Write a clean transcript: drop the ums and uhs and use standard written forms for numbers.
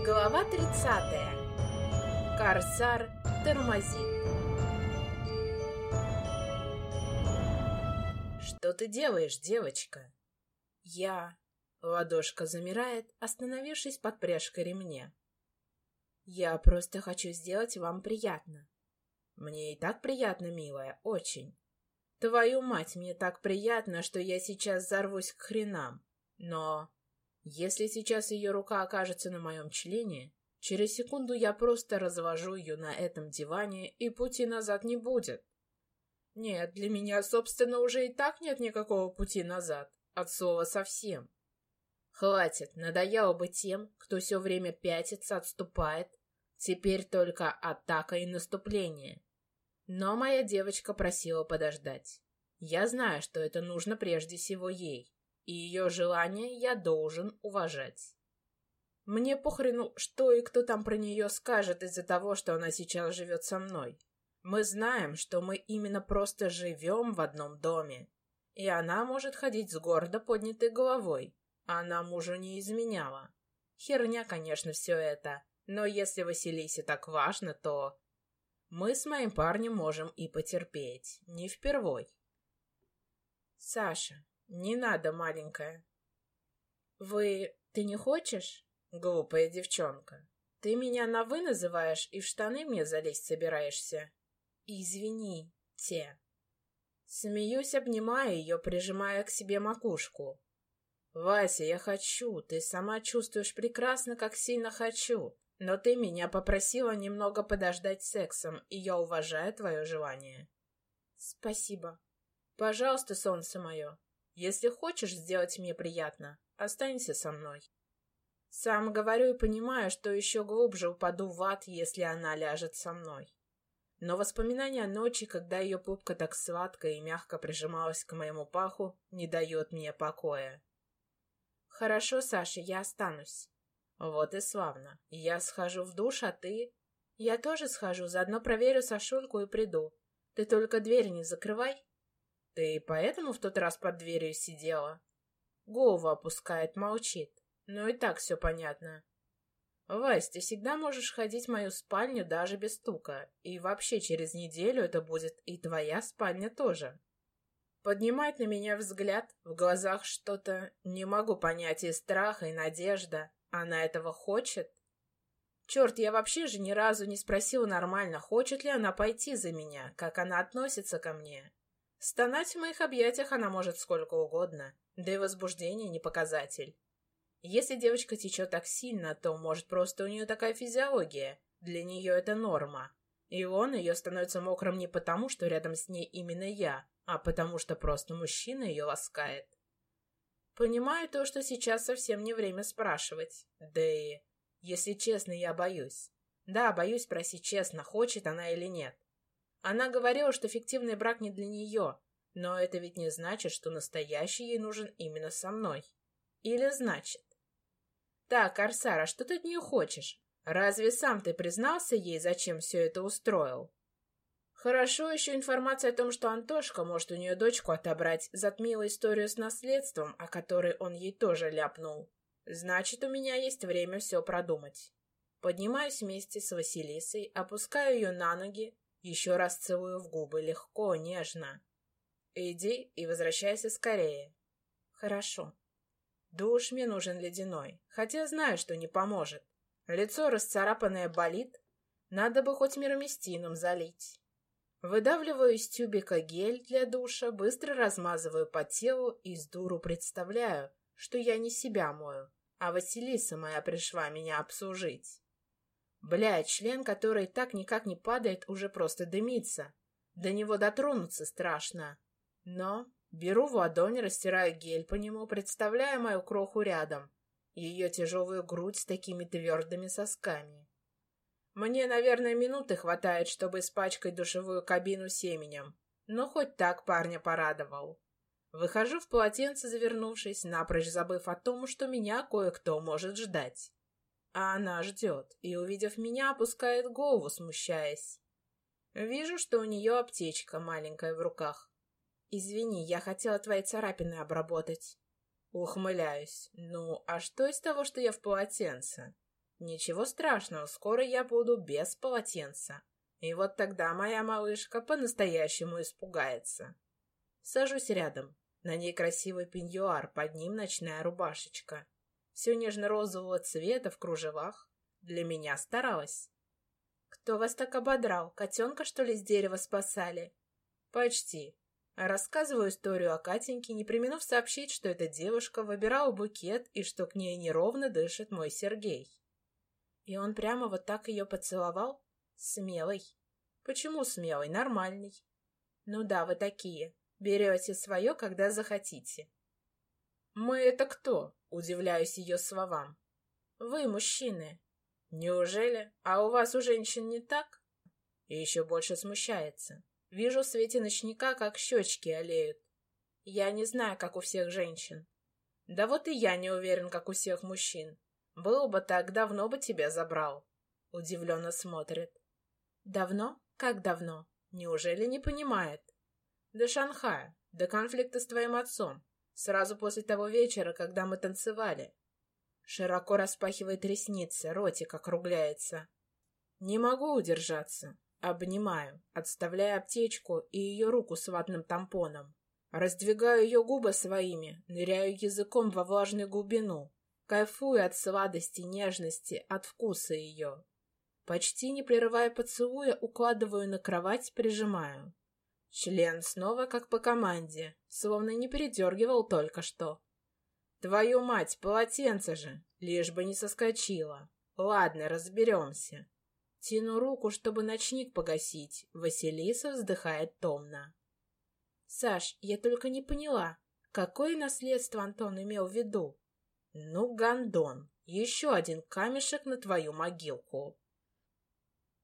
Глава 30. Корсар тормозит. «Что ты делаешь, девочка?» «Я...» Ладошка замирает, остановившись под пряжкой ремня. «Я просто хочу сделать вам приятно». «Мне и так приятно, милая, очень. Твою мать, мне так приятно, что я сейчас взорвусь к хренам. Но если сейчас ее рука окажется на моем члене, через секунду я просто развожу ее на этом диване, и пути назад не будет. Нет, для меня, собственно, уже и так нет никакого пути назад, от слова совсем. Хватит, надоело быть тем, кто все время пятится, отступает. Теперь только атака и наступление. Но моя девочка просила подождать. Я знаю, что это нужно прежде всего ей, и ее желание я должен уважать. Мне похрену, что и кто там про нее скажет из-за того, что она сейчас живет со мной. Мы знаем, что мы именно просто живем в одном доме, и она может ходить с гордо поднятой головой. Она мужу не изменяла. Херня, конечно, все это, но если Василисе так важно, то... Мы с моим парнем можем и потерпеть, не впервой. Саша, не надо, маленькая. Ты не хочешь? Глупая девчонка. Ты меня на «вы» называешь и в штаны мне залезть собираешься? Извините. Смеюсь, обнимая ее, прижимая к себе макушку. Вася, я хочу, ты сама чувствуешь прекрасно, как сильно хочу. Но ты меня попросила немного подождать с сексом, и я уважаю твое желание. Спасибо. Пожалуйста, солнце мое, если хочешь сделать мне приятно, останься со мной. Сам говорю и понимаю, что еще глубже упаду в ад, если она ляжет со мной. Но воспоминание о ночи, когда ее пупка так сладко и мягко прижималась к моему паху, не дает мне покоя. Хорошо, Саша, я останусь. Вот и славно. Я схожу в душ, а ты... Я тоже схожу, заодно проверю Сашульку и приду. Ты только дверь не закрывай. Ты поэтому в тот раз под дверью сидела? Голову опускает, молчит. Ну и так все понятно. Вась, ты всегда можешь ходить в мою спальню даже без стука. И вообще через неделю это будет и твоя спальня тоже. Поднимает на меня взгляд, в глазах что-то, не могу понять, и страх, и надежда. Она этого хочет? Черт, я вообще же ни разу не спросила нормально, хочет ли она пойти за меня, как она относится ко мне. Стонать в моих объятиях она может сколько угодно, да и возбуждение не показатель. Если девочка течет так сильно, то, может, просто у нее такая физиология, для нее это норма. И он ее становится мокрым не потому, что рядом с ней именно я, а потому что просто мужчина ее ласкает. Понимаю то, что сейчас совсем не время спрашивать. Да и, если честно, я боюсь. Да, боюсь спросить честно, хочет она или нет. Она говорила, что фиктивный брак не для нее, но это ведь не значит, что настоящий ей нужен именно со мной. Или значит? Так, Арсара, что ты от нее хочешь? Разве сам ты признался ей, зачем все это устроил? Хорошо еще информация о том, что Антошка может у нее дочку отобрать, затмила историю с наследством, о которой он ей тоже ляпнул. Значит, у меня есть время все продумать. Поднимаюсь вместе с Василисой, опускаю ее на ноги, еще раз целую в губы, легко, нежно. Иди и возвращайся скорее. Хорошо. Душ мне нужен ледяной, хотя знаю, что не поможет. Лицо расцарапанное болит, надо бы хоть мироместином залить. Выдавливаю из тюбика гель для душа, быстро размазываю по телу и с дуру представляю, что я не себя мою, а Василиса моя пришла меня обслужить. Бля, член, который так никак не падает, уже просто дымится. До него дотронуться страшно. Но беру в ладонь, растираю гель по нему, представляя мою кроху рядом, ее тяжелую грудь с такими твердыми сосками. Мне, наверное, минуты хватает, чтобы испачкать душевую кабину семенем, но хоть так парня порадовал. Выхожу в полотенце, завернувшись, напрочь забыв о том, что меня кое-кто может ждать. А она ждет, и, увидев меня, опускает голову, смущаясь. Вижу, что у нее аптечка маленькая в руках. «Извини, я хотела твои царапины обработать». Ухмыляюсь. Ну, а что из того, что я в полотенце? Ничего страшного, скоро я буду без полотенца. И вот тогда моя малышка по-настоящему испугается. Сажусь рядом. На ней красивый пеньюар, под ним ночная рубашечка. Все нежно-розового цвета в кружевах. Для меня старалась. «Кто вас так ободрал? Котенка, что ли, с дерева спасали?» «Почти». Рассказываю историю о Катеньке, не преминув сообщить, что эта девушка выбирала букет и что к ней неровно дышит мой Сергей. И он прямо вот так ее поцеловал? Смелый. Почему смелый? Нормальный. Ну да, вы такие. Берете свое, когда захотите. «Мы это кто?» — удивляюсь ее словам. «Вы, мужчины». «Неужели? А у вас у женщин не так?» И еще больше смущается. Вижу в свете ночника, как щечки олеют. Я не знаю, как у всех женщин. Да вот и я не уверен, как у всех мужчин. Был бы так, давно бы тебя забрал. Удивленно смотрит. Давно? Как давно? Неужели не понимает? До Шанхая, до конфликта с твоим отцом. Сразу после того вечера, когда мы танцевали. Широко распахивает ресницы, ротик округляется. Не могу удержаться. Обнимаю, отставляя аптечку и ее руку с ватным тампоном. Раздвигаю ее губы своими, ныряю языком во влажную глубину. Кайфую от сладости, нежности, от вкуса ее. Почти не прерывая поцелуя, укладываю на кровать, прижимаю. Член снова как по команде, словно не передергивал только что. Твою мать, полотенце же, лишь бы не соскочило. Ладно, разберемся. Тяну руку, чтобы ночник погасить. Василиса вздыхает томно. Саш, я только не поняла, какое наследство Антон имел в виду? Ну, гондон, еще один камешек на твою могилку.